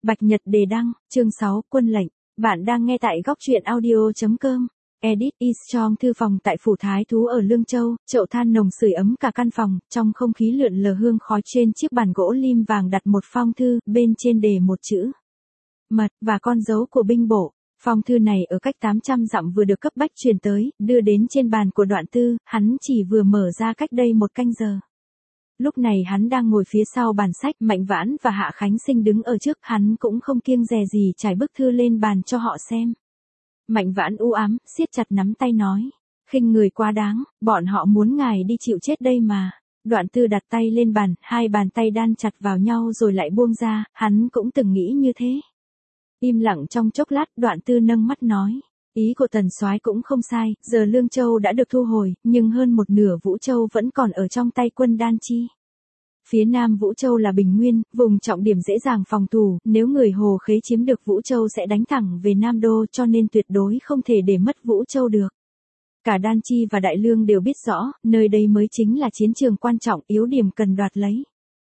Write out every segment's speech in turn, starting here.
Bạch Nhật đề đăng, chương 6, quân lệnh. Bạn đang nghe tại góc truyện audio.com. Edit is trong thư phòng tại phủ thái thú ở Lương Châu, chậu than nồng sưởi ấm cả căn phòng, trong không khí lượn lờ hương khói. Trên chiếc bàn gỗ lim vàng đặt một phong thư, bên trên đề một chữ mật và con dấu của binh bộ. Phong thư này ở cách 800 dặm vừa được cấp bách truyền tới, đưa đến trên bàn của Đoạn Tư, hắn chỉ vừa mở ra cách đây một canh giờ. Lúc này hắn đang ngồi phía sau bàn sách, Mạnh Vãn và Hạ Khánh Sinh đứng ở trước, hắn cũng không kiêng dè gì trải bức thư lên bàn cho họ xem. Mạnh Vãn u ám, siết chặt nắm tay nói, khinh người quá đáng, bọn họ muốn ngài đi chịu chết đây mà. Đoạn Tư đặt tay lên bàn, hai bàn tay đan chặt vào nhau rồi lại buông ra, hắn cũng từng nghĩ như thế. Im lặng trong chốc lát, Đoạn Tư nâng mắt nói, ý của Tần soái cũng không sai, giờ Lương Châu đã được thu hồi, nhưng hơn một nửa Vũ Châu vẫn còn ở trong tay quân Đan Chi. Phía nam Vũ Châu là Bình Nguyên, vùng trọng điểm dễ dàng phòng thủ, nếu người Hồ Khế chiếm được Vũ Châu sẽ đánh thẳng về Nam Đô, cho nên tuyệt đối không thể để mất Vũ Châu được. Cả Đan Chi và Đại Lương đều biết rõ, nơi đây mới chính là chiến trường quan trọng, yếu điểm cần đoạt lấy.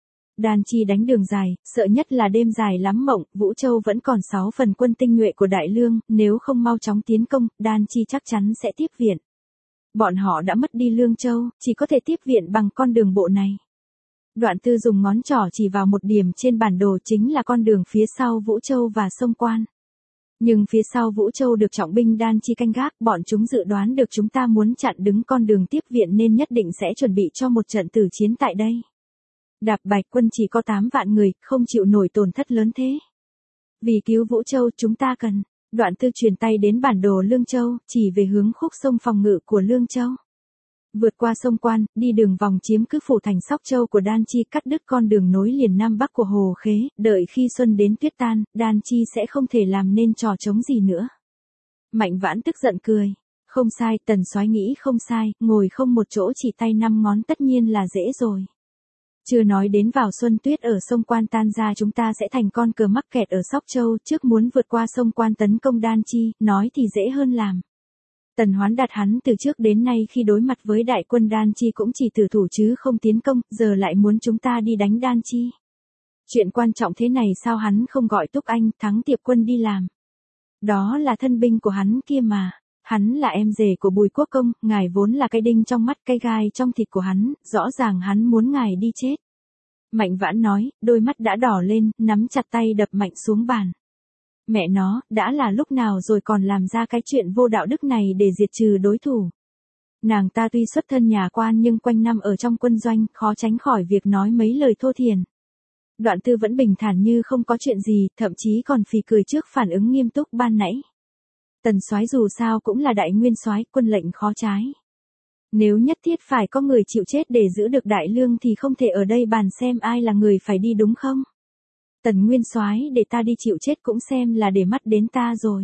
Đan Chi đánh đường dài, sợ nhất là đêm dài lắm mộng, Vũ Châu vẫn còn 6 phần quân tinh nhuệ của Đại Lương, nếu không mau chóng tiến công, Đan Chi chắc chắn sẽ tiếp viện. Bọn họ đã mất đi Lương Châu, chỉ có thể tiếp viện bằng con đường bộ này. Đoạn Tư dùng ngón trỏ chỉ vào một điểm trên bản đồ, chính là con đường phía sau Vũ Châu và sông Quan. Nhưng phía sau Vũ Châu được trọng binh Đan Chi canh gác, bọn chúng dự đoán được chúng ta muốn chặn đứng con đường tiếp viện nên nhất định sẽ chuẩn bị cho một trận tử chiến tại đây. Đạp Bạch quân chỉ có 8 vạn người, không chịu nổi tổn thất lớn thế. Vì cứu Vũ Châu chúng ta cần. Đoạn Tư truyền tay đến bản đồ Lương Châu, chỉ về hướng khúc sông phòng ngự của Lương Châu. Vượt qua sông Quan, đi đường vòng chiếm cứ phủ thành Sóc Châu của Đan Chi, cắt đứt con đường nối liền Nam Bắc của Hồ Khế, đợi khi xuân đến tuyết tan, Đan Chi sẽ không thể làm nên trò trống gì nữa. Mạnh Vãn tức giận cười. Không sai, Tần soái nghĩ không sai, ngồi không một chỗ chỉ tay 5 ngón tất nhiên là dễ rồi. Chưa nói đến vào xuân tuyết ở sông Quan tan ra chúng ta sẽ thành con cờ mắc kẹt ở Sóc Châu, trước muốn vượt qua sông Quan tấn công Đan Chi, nói thì dễ hơn làm. Tần Hoán Đạt hắn từ trước đến nay khi đối mặt với đại quân Đan Chi cũng chỉ tử thủ chứ không tiến công, giờ lại muốn chúng ta đi đánh Đan Chi. Chuyện quan trọng thế này sao hắn không gọi Túc Anh, Thắng Tiệp Quân đi làm. Đó là thân binh của hắn kia mà. Hắn là em rể của Bùi Quốc Công, ngài vốn là cái đinh trong mắt, cái gai trong thịt của hắn, rõ ràng hắn muốn ngài đi chết. Mạnh Vãn nói, đôi mắt đã đỏ lên, nắm chặt tay đập mạnh xuống bàn. Mẹ nó, đã là lúc nào rồi còn làm ra cái chuyện vô đạo đức này để diệt trừ đối thủ. Nàng ta tuy xuất thân nhà quan nhưng quanh năm ở trong quân doanh, khó tránh khỏi việc nói mấy lời thô thiển. Đoạn Tư vẫn bình thản như không có chuyện gì, thậm chí còn phì cười trước phản ứng nghiêm túc ban nãy. Tần soái dù sao cũng là đại nguyên soái, quân lệnh khó trái. Nếu nhất thiết phải có người chịu chết để giữ được Đại Lương thì không thể ở đây bàn xem ai là người phải đi đúng không? Tần nguyên soái để ta đi chịu chết cũng xem là để mắt đến ta rồi.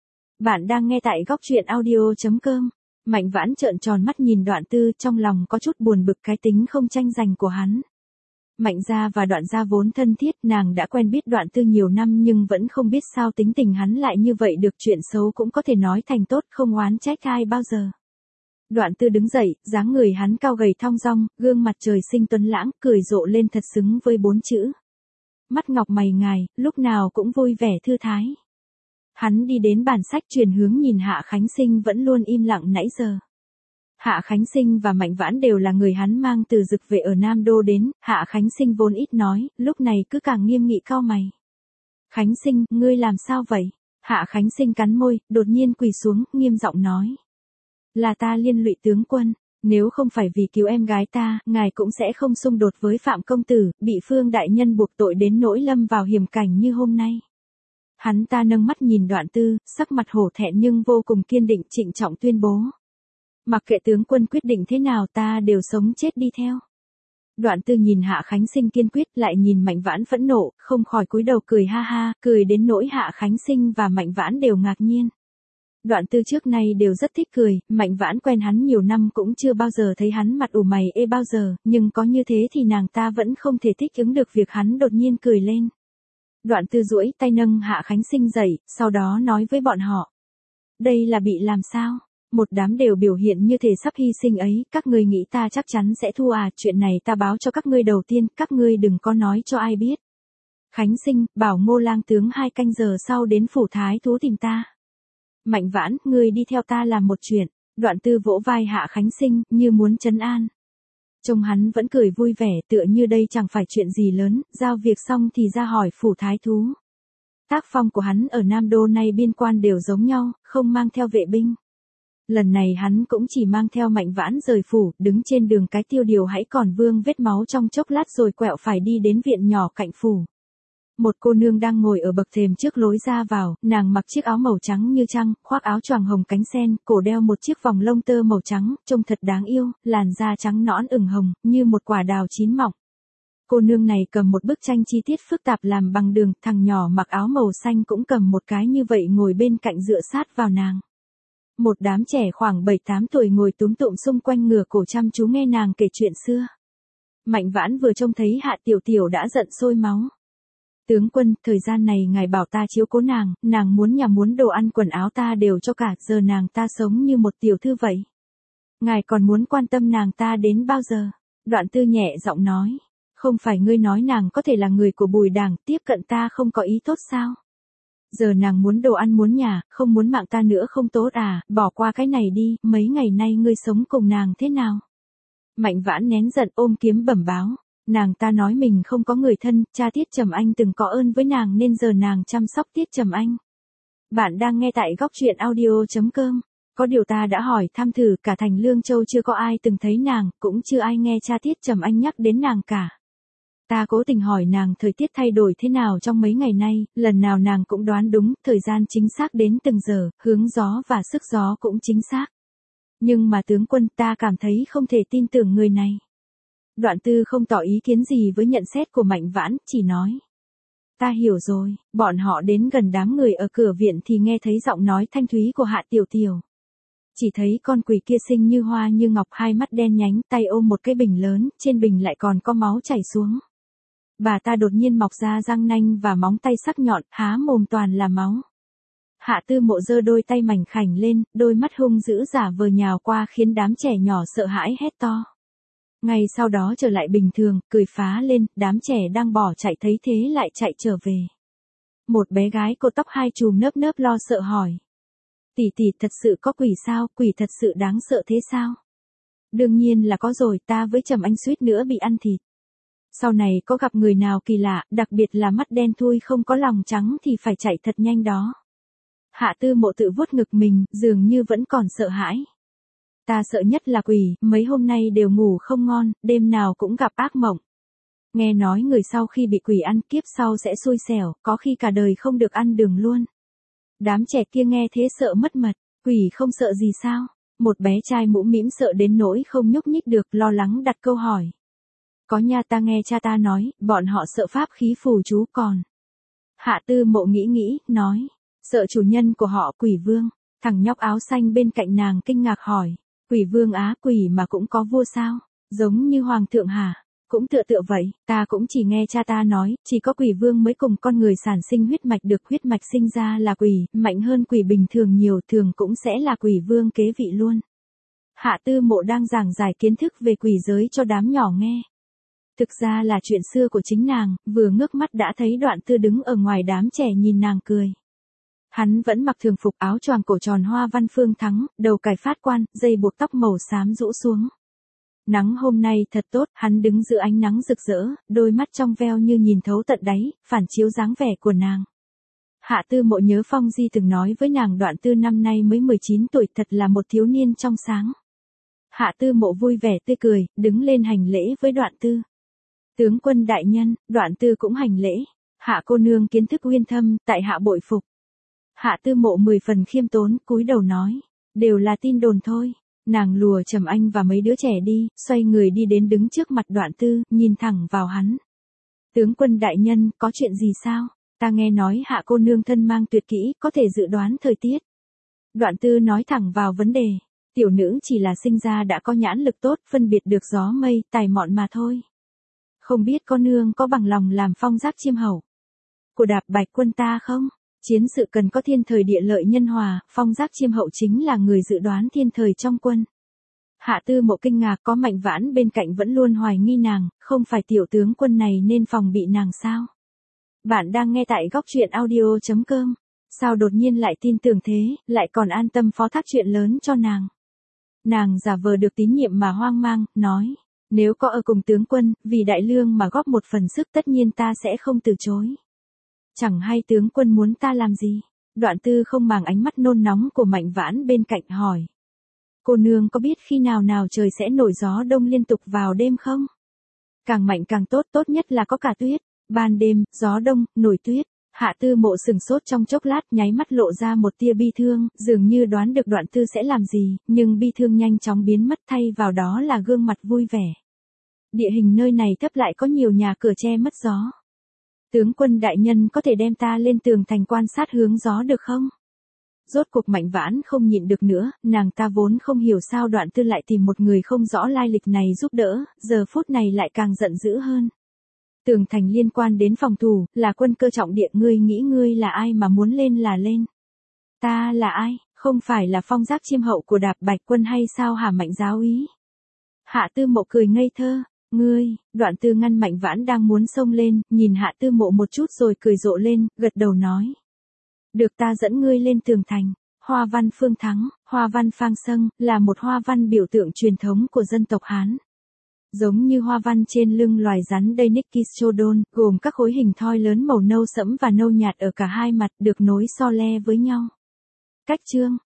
Bạn đang nghe tại góc truyện audio.com. Mạnh Vãn trợn tròn mắt nhìn Đoạn Tư, trong lòng có chút buồn bực cái tính không tranh giành của hắn. Mạnh gia và Đoạn gia vốn thân thiết, nàng đã quen biết Đoạn Tư nhiều năm nhưng vẫn không biết sao tính tình hắn lại như vậy được, chuyện xấu cũng có thể nói thành tốt, không oán trách ai bao giờ. Đoạn Tư đứng dậy, dáng người hắn cao gầy thong dong, gương mặt trời sinh tuấn lãng, cười rộ lên thật xứng với 4 chữ. Mắt ngọc mày ngài, lúc nào cũng vui vẻ thư thái. Hắn đi đến bàn sách chuyển hướng nhìn Hạ Khánh Sinh vẫn luôn im lặng nãy giờ. Hạ Khánh Sinh và Mạnh Vãn đều là người hắn mang từ Dực Vệ ở Nam Đô đến, Hạ Khánh Sinh vốn ít nói, lúc này cứ càng nghiêm nghị cau mày. Khánh Sinh, ngươi làm sao vậy? Hạ Khánh Sinh cắn môi, đột nhiên quỳ xuống, nghiêm giọng nói. Là ta liên lụy tướng quân, nếu không phải vì cứu em gái ta, ngài cũng sẽ không xung đột với Phạm công tử, bị Phương đại nhân buộc tội đến nỗi lâm vào hiểm cảnh như hôm nay. Hắn ta nâng mắt nhìn Đoạn Tư, sắc mặt hổ thẹn nhưng vô cùng kiên định, trịnh trọng tuyên bố. Mặc kệ tướng quân quyết định thế nào ta đều sống chết đi theo. Đoạn Tư nhìn Hạ Khánh Sinh kiên quyết, lại nhìn Mạnh Vãn phẫn nộ, không khỏi cúi đầu cười ha ha, cười đến nỗi Hạ Khánh Sinh và Mạnh Vãn đều ngạc nhiên. Đoạn Tư trước nay đều rất thích cười, Mạnh Vãn quen hắn nhiều năm cũng chưa bao giờ thấy hắn mặt ủ mày ê bao giờ, nhưng có như thế thì nàng ta vẫn không thể thích ứng được việc hắn đột nhiên cười lên. Đoạn Tư duỗi tay nâng Hạ Khánh Sinh dậy, sau đó nói với bọn họ. Đây là bị làm sao? Một đám đều biểu hiện như thể sắp hy sinh ấy, các ngươi nghĩ ta chắc chắn sẽ thua à, chuyện này ta báo cho các ngươi đầu tiên, các ngươi đừng có nói cho ai biết. Khánh Sinh, bảo Ngô Lang tướng 2 canh giờ sau đến phủ thái thú tìm ta. Mạnh Vãn, ngươi đi theo ta làm một chuyện. Đoạn Tư vỗ vai Hạ Khánh Sinh, như muốn trấn an. Trông hắn vẫn cười vui vẻ, tựa như đây chẳng phải chuyện gì lớn, giao việc xong thì ra hỏi phủ thái thú. Tác phong của hắn ở Nam Đô nay biên quan đều giống nhau, không mang theo vệ binh. Lần này hắn cũng chỉ mang theo Mạnh Vãn rời phủ, đứng trên đường cái Tiêu Điều hãy còn vương vết máu trong chốc lát rồi quẹo phải đi đến viện nhỏ cạnh phủ. Một cô nương đang ngồi ở bậc thềm trước lối ra vào, nàng mặc chiếc áo màu trắng như trăng, khoác áo choàng hồng cánh sen, cổ đeo một chiếc vòng lông tơ màu trắng, trông thật đáng yêu, làn da trắng nõn ửng hồng, như một quả đào chín mọng. Cô nương này cầm một bức tranh chi tiết phức tạp làm bằng đường, thằng nhỏ mặc áo màu xanh cũng cầm một cái như vậy ngồi bên cạnh dựa sát vào nàng. Một đám trẻ khoảng 7-8 tuổi ngồi túm tụm xung quanh ngửa cổ chăm chú nghe nàng kể chuyện xưa. Mạnh Vãn vừa trông thấy Hạ Tiểu Tiểu đã giận sôi máu. Tướng quân, thời gian này ngài bảo ta chiếu cố nàng muốn nhà muốn đồ ăn quần áo ta đều cho cả, giờ nàng ta sống như một tiểu thư vậy. Ngài còn muốn quan tâm nàng ta đến bao giờ? Đoạn Tư nhẹ giọng nói. Không phải ngươi nói nàng có thể là người của Bùi Đảng, tiếp cận ta không có ý tốt sao? Giờ nàng muốn đồ ăn muốn nhà, không muốn mạng ta nữa không tốt à, bỏ qua cái này đi, mấy ngày nay ngươi sống cùng nàng thế nào? Mạnh Vãn nén giận ôm kiếm bẩm báo. Nàng ta nói mình không có người thân, cha Tiết Trầm Anh từng có ơn với nàng nên giờ nàng chăm sóc Tiết Trầm Anh. Bạn đang nghe tại góc truyện audio.com. Có điều ta đã hỏi thăm thử cả thành Lương Châu chưa có ai từng thấy nàng, cũng chưa ai nghe cha Tiết Trầm Anh nhắc đến nàng cả. Ta cố tình hỏi nàng thời tiết thay đổi thế nào trong mấy ngày nay, lần nào nàng cũng đoán đúng, thời gian chính xác đến từng giờ, hướng gió và sức gió cũng chính xác. Nhưng mà tướng quân ta cảm thấy không thể tin tưởng người này. Đoạn Tư không tỏ ý kiến gì với nhận xét của Mạnh Vãn, chỉ nói. Ta hiểu rồi, bọn họ đến gần đám người ở cửa viện thì nghe thấy giọng nói thanh thúy của Hạ Tiểu Tiểu. Chỉ thấy con quỷ kia xinh như hoa như ngọc, hai mắt đen nhánh, tay ôm một cái bình lớn, trên bình lại còn có máu chảy xuống. Bà ta đột nhiên mọc ra răng nanh và móng tay sắc nhọn, há mồm toàn là máu. Hạ Tư Mộ giơ đôi tay mảnh khảnh lên, đôi mắt hung dữ giả vờ nhào qua khiến đám trẻ nhỏ sợ hãi hét to. Ngay sau đó trở lại bình thường, cười phá lên, đám trẻ đang bỏ chạy thấy thế lại chạy trở về. Một bé gái cột tóc hai chùm nớp nớp lo sợ hỏi. Tỷ tỷ thật sự có quỷ sao, quỷ thật sự đáng sợ thế sao? Đương nhiên là có rồi, ta với Trầm Anh suýt nữa bị ăn thịt. Sau này có gặp người nào kỳ lạ, đặc biệt là mắt đen thui không có lòng trắng thì phải chạy thật nhanh đó. Hạ Tư Mộ tự vuốt ngực mình, dường như vẫn còn sợ hãi. Ta sợ nhất là quỷ, mấy hôm nay đều ngủ không ngon, đêm nào cũng gặp ác mộng. Nghe nói người sau khi bị quỷ ăn kiếp sau sẽ xui xẻo, có khi cả đời không được ăn đường luôn. Đám trẻ kia nghe thế sợ mất mật, quỷ không sợ gì sao? Một bé trai mũm mĩm sợ đến nỗi không nhúc nhích được, lo lắng đặt câu hỏi. Có nha, ta nghe cha ta nói, bọn họ sợ pháp khí phù chú còn. Hạ Tư Mộ nghĩ, nói, sợ chủ nhân của họ Quỷ Vương. Thằng nhóc áo xanh bên cạnh nàng kinh ngạc hỏi. Quỷ Vương á, quỷ mà cũng có vua sao? Giống như hoàng thượng hả? Cũng tựa vậy, ta cũng chỉ nghe cha ta nói, chỉ có Quỷ Vương mới cùng con người sản sinh huyết mạch, được huyết mạch sinh ra là quỷ, mạnh hơn quỷ bình thường nhiều, thường cũng sẽ là Quỷ Vương kế vị luôn. Hạ Tư Mộ đang giảng giải kiến thức về quỷ giới cho đám nhỏ nghe. Thực ra là chuyện xưa của chính nàng, vừa ngước mắt đã thấy Đoạn Tư đứng ở ngoài đám trẻ nhìn nàng cười. Hắn vẫn mặc thường phục áo choàng cổ tròn hoa văn phương thắng, đầu cài phát quan, dây buộc tóc màu xám rũ xuống. Nắng hôm nay thật tốt, hắn đứng giữa ánh nắng rực rỡ, đôi mắt trong veo như nhìn thấu tận đáy, phản chiếu dáng vẻ của nàng. Hạ Tư Mộ nhớ Phong Di từng nói với nàng Đoạn Tư năm nay mới 19 tuổi, thật là một thiếu niên trong sáng. Hạ Tư Mộ vui vẻ tươi cười, đứng lên hành lễ với Đoạn Tư. Tướng quân đại nhân, Đoạn Tư cũng hành lễ. Hạ cô nương kiến thức uyên thâm, tại hạ bội phục. Hạ Tư Mộ 10 phần khiêm tốn, cúi đầu nói, đều là tin đồn thôi. Nàng lùa Trầm Anh và mấy đứa trẻ đi, xoay người đi đến đứng trước mặt Đoạn Tư, nhìn thẳng vào hắn. Tướng quân đại nhân, có chuyện gì sao? Ta nghe nói Hạ cô nương thân mang tuyệt kỹ, có thể dự đoán thời tiết. Đoạn Tư nói thẳng vào vấn đề. Tiểu nữ chỉ là sinh ra đã có nhãn lực tốt, phân biệt được gió mây, tài mọn mà thôi. Không biết con nương có bằng lòng làm phong giác chiêm hậu của Đạp Bạch quân ta không? Chiến sự cần có thiên thời địa lợi nhân hòa, phong giác chiêm hậu chính là người dự đoán thiên thời trong quân. Hạ Tư Mộ kinh ngạc, có Mạnh Vãn bên cạnh vẫn luôn hoài nghi nàng, không phải tiểu tướng quân này nên phòng bị nàng sao? Bạn đang nghe tại góc truyện audio.com. Sao đột nhiên lại tin tưởng thế, lại còn an tâm phó thác chuyện lớn cho nàng. Nàng giả vờ được tín nhiệm mà hoang mang, nói. Nếu có ở cùng tướng quân, vì đại lương mà góp một phần sức tất nhiên ta sẽ không từ chối. Chẳng hay tướng quân muốn ta làm gì? Đoạn Tư không màng ánh mắt nôn nóng của Mạnh Vãn bên cạnh hỏi. Cô nương có biết khi nào trời sẽ nổi gió đông liên tục vào đêm không? Càng mạnh càng tốt, tốt nhất là có cả tuyết. Ban đêm, gió đông, nổi tuyết. Hạ Tư Mộ sừng sốt trong chốc lát, nháy mắt lộ ra một tia bi thương, dường như đoán được Đoạn Tư sẽ làm gì, nhưng bi thương nhanh chóng biến mất, thay vào đó là gương mặt vui vẻ. Địa hình nơi này thấp lại có nhiều nhà cửa che mất gió. Tướng quân đại nhân có thể đem ta lên tường thành quan sát hướng gió được không? Rốt cuộc Mạnh Vãn không nhịn được nữa, nàng ta vốn không hiểu sao Đoạn Tư lại tìm một người không rõ lai lịch này giúp đỡ, giờ phút này lại càng giận dữ hơn. Tường thành liên quan đến phòng thủ, là quân cơ trọng địa, ngươi nghĩ ngươi là ai mà muốn lên là lên? Ta là ai, không phải là Phong Giác Chiêm hậu của Đạp Bạch quân hay sao hả Mạnh giáo úy? Hạ Tư Mộ cười ngây thơ, ngươi, Đoạn Tư ngăn Mạnh Vãn đang muốn xông lên, nhìn Hạ Tư Mộ một chút rồi cười rộ lên, gật đầu nói. Được, ta dẫn ngươi lên tường thành. Hoa văn Phương Thắng, hoa văn Phang Sâng, là một hoa văn biểu tượng truyền thống của dân tộc Hán. Giống như hoa văn trên lưng loài rắn Deinicyschodon, gồm các khối hình thoi lớn màu nâu sẫm và nâu nhạt ở cả hai mặt, được nối so le với nhau. Cách chương,